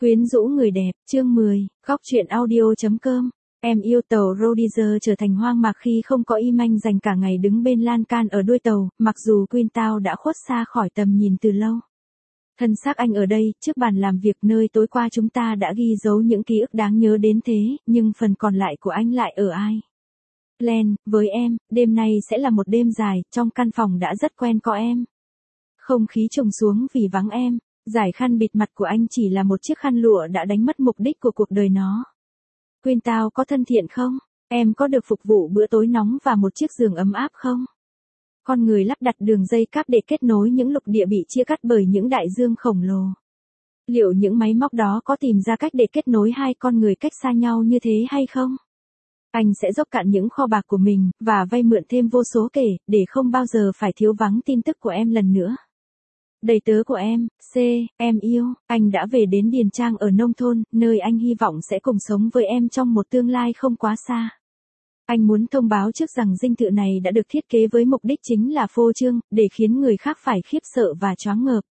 Quyến rũ người đẹp, chương 10, góc truyện audio.com. Em yêu tàu Rhodesia trở thành hoang mạc khi không có Y Manh dành cả ngày đứng bên lan can ở đuôi tàu, mặc dù Queentown đã khuất xa khỏi tầm nhìn từ lâu. Thân xác anh ở đây, trước bàn làm việc nơi tối qua chúng ta đã ghi dấu những ký ức đáng nhớ đến thế, nhưng phần còn lại của anh lại ở ai? Glenn, với em, đêm nay sẽ là một đêm dài, trong căn phòng đã rất quen có em. Không khí trùng xuống vì vắng em. Giải khăn bịt mặt của anh chỉ là một chiếc khăn lụa đã đánh mất mục đích của cuộc đời nó. Queentown có thân thiện không? Em có được phục vụ bữa tối nóng và một chiếc giường ấm áp không? Con người lắp đặt đường dây cáp để kết nối những lục địa bị chia cắt bởi những đại dương khổng lồ. Liệu những máy móc đó có tìm ra cách để kết nối hai con người cách xa nhau như thế hay không? Anh sẽ dốc cạn những kho bạc của mình, và vay mượn thêm vô số kể, để không bao giờ phải thiếu vắng tin tức của em lần nữa. Đầy tớ của em, C, em yêu, anh đã về đến Điền Trang ở nông thôn, nơi anh hy vọng sẽ cùng sống với em trong một tương lai không quá xa. Anh muốn thông báo trước rằng dinh thự này đã được thiết kế với mục đích chính là phô trương, để khiến người khác phải khiếp sợ và choáng ngợp.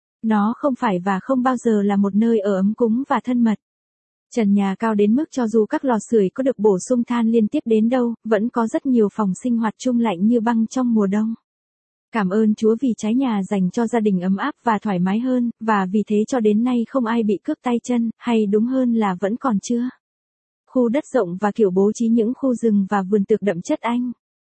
Nó không phải và không bao giờ là một nơi ở ấm cúng và thân mật. Trần nhà cao đến mức cho dù các lò sưởi có được bổ sung than liên tiếp đến đâu, vẫn có rất nhiều phòng sinh hoạt chung lạnh như băng trong mùa đông. Cảm ơn Chúa vì trái nhà dành cho gia đình ấm áp và thoải mái hơn, và vì thế cho đến nay không ai bị cướp tay chân, hay đúng hơn là vẫn còn chưa. Khu đất rộng và kiểu bố trí những khu rừng và vườn tược đậm chất Anh.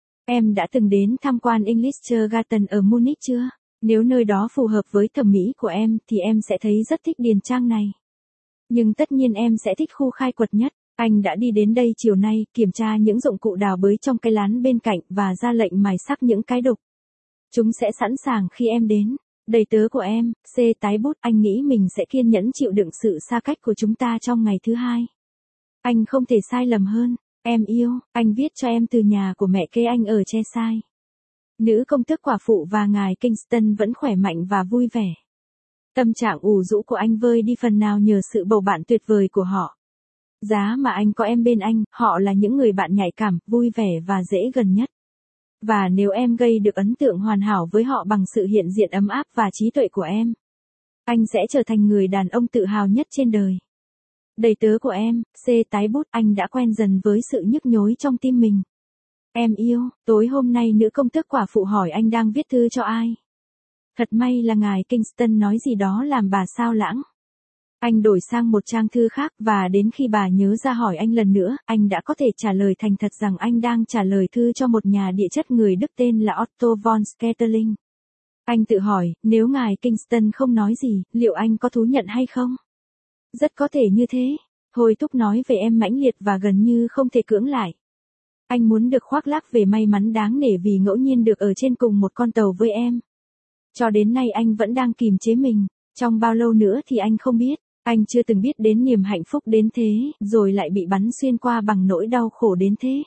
Em đã từng đến tham quan English Garden ở Munich chưa? Nếu nơi đó phù hợp với thẩm mỹ của em thì em sẽ thấy rất thích Điền Trang này. Nhưng tất nhiên em sẽ thích khu khai quật nhất. Anh đã đi đến đây chiều nay, kiểm tra những dụng cụ đào bới trong cái lán bên cạnh và ra lệnh mài sắc những cái đục. Chúng sẽ sẵn sàng khi em đến. Đầy tớ của em, C tái bút, anh nghĩ mình sẽ kiên nhẫn chịu đựng sự xa cách của chúng ta trong ngày thứ hai. Anh không thể sai lầm hơn. Em yêu, anh viết cho em từ nhà của mẹ kế anh ở Cheshire. Nữ công tước quả phụ và ngài Kingston vẫn khỏe mạnh và vui vẻ. Tâm trạng ủ rũ của anh vơi đi phần nào nhờ sự bầu bạn tuyệt vời của họ. Giá mà anh có em bên anh, họ là những người bạn nhạy cảm, vui vẻ và dễ gần nhất. Và nếu em gây được ấn tượng hoàn hảo với họ bằng sự hiện diện ấm áp và trí tuệ của em, anh sẽ trở thành người đàn ông tự hào nhất trên đời. Đầy tớ của em, C tái bút, anh đã quen dần với sự nhức nhối trong tim mình. Em yêu, tối hôm nay nữ công tước quả phụ hỏi anh đang viết thư cho ai. Thật may là ngài Kingston nói gì đó làm bà xao lãng. Anh đổi sang một trang thư khác và đến khi bà nhớ ra hỏi anh lần nữa, anh đã có thể trả lời thành thật rằng anh đang trả lời thư cho một nhà địa chất người Đức tên là Otto von Skerteling. Anh tự hỏi, nếu ngài Kingston không nói gì, liệu anh có thú nhận hay không? Rất có thể như thế. Thôi thúc nói về em mãnh liệt và gần như không thể cưỡng lại. Anh muốn được khoác lác về may mắn đáng nể vì ngẫu nhiên được ở trên cùng một con tàu với em. Cho đến nay anh vẫn đang kìm chế mình, trong bao lâu nữa thì anh không biết. Anh chưa từng biết đến niềm hạnh phúc đến thế, rồi lại bị bắn xuyên qua bằng nỗi đau khổ đến thế.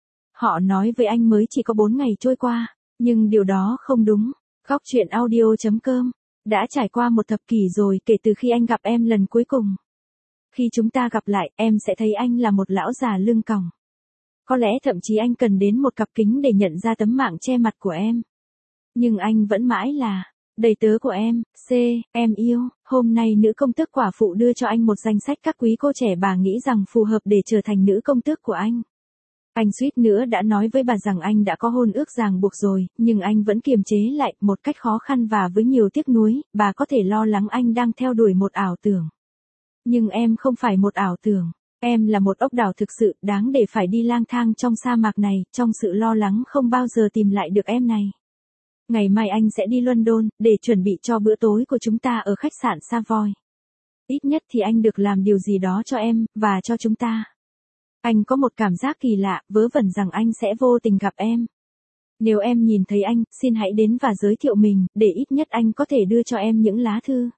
Họ nói với anh mới chỉ có 4 ngày trôi qua, nhưng điều đó không đúng. Góc truyện audio.com. Đã trải qua một thập kỷ rồi kể từ khi anh gặp em lần cuối cùng. Khi chúng ta gặp lại, em sẽ thấy anh là một lão già lưng còng. Có lẽ thậm chí anh cần đến một cặp kính để nhận ra tấm mạng che mặt của em. Nhưng anh vẫn mãi là đầy tớ của em, C, em yêu. Hôm nay nữ công tước quả phụ đưa cho anh một danh sách các quý cô trẻ bà nghĩ rằng phù hợp để trở thành nữ công tước của anh. Anh suýt nữa đã nói với bà rằng anh đã có hôn ước ràng buộc rồi, nhưng anh vẫn kiềm chế lại một cách khó khăn và với nhiều tiếc nuối. Bà có thể lo lắng anh đang theo đuổi một ảo tưởng. Nhưng em không phải một ảo tưởng. Em là một ốc đảo thực sự đáng để phải đi lang thang trong sa mạc này, trong sự lo lắng không bao giờ tìm lại được em này. Ngày mai anh sẽ đi London, để chuẩn bị cho bữa tối của chúng ta ở khách sạn Savoy. Ít nhất thì anh được làm điều gì đó cho em, và cho chúng ta. Anh có một cảm giác kỳ lạ, vớ vẩn rằng anh sẽ vô tình gặp em. Nếu em nhìn thấy anh, xin hãy đến và giới thiệu mình, để ít nhất anh có thể đưa cho em những lá thư.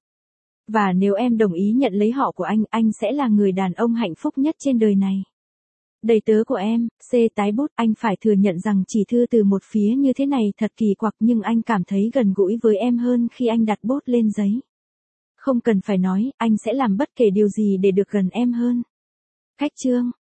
Và nếu em đồng ý nhận lấy họ của anh sẽ là người đàn ông hạnh phúc nhất trên đời này. Đầy tớ của em, C tái bút, anh phải thừa nhận rằng chỉ thư từ một phía như thế này thật kỳ quặc, nhưng anh cảm thấy gần gũi với em hơn khi anh đặt bút lên giấy. Không cần phải nói, anh sẽ làm bất kể điều gì để được gần em hơn. Cách chương.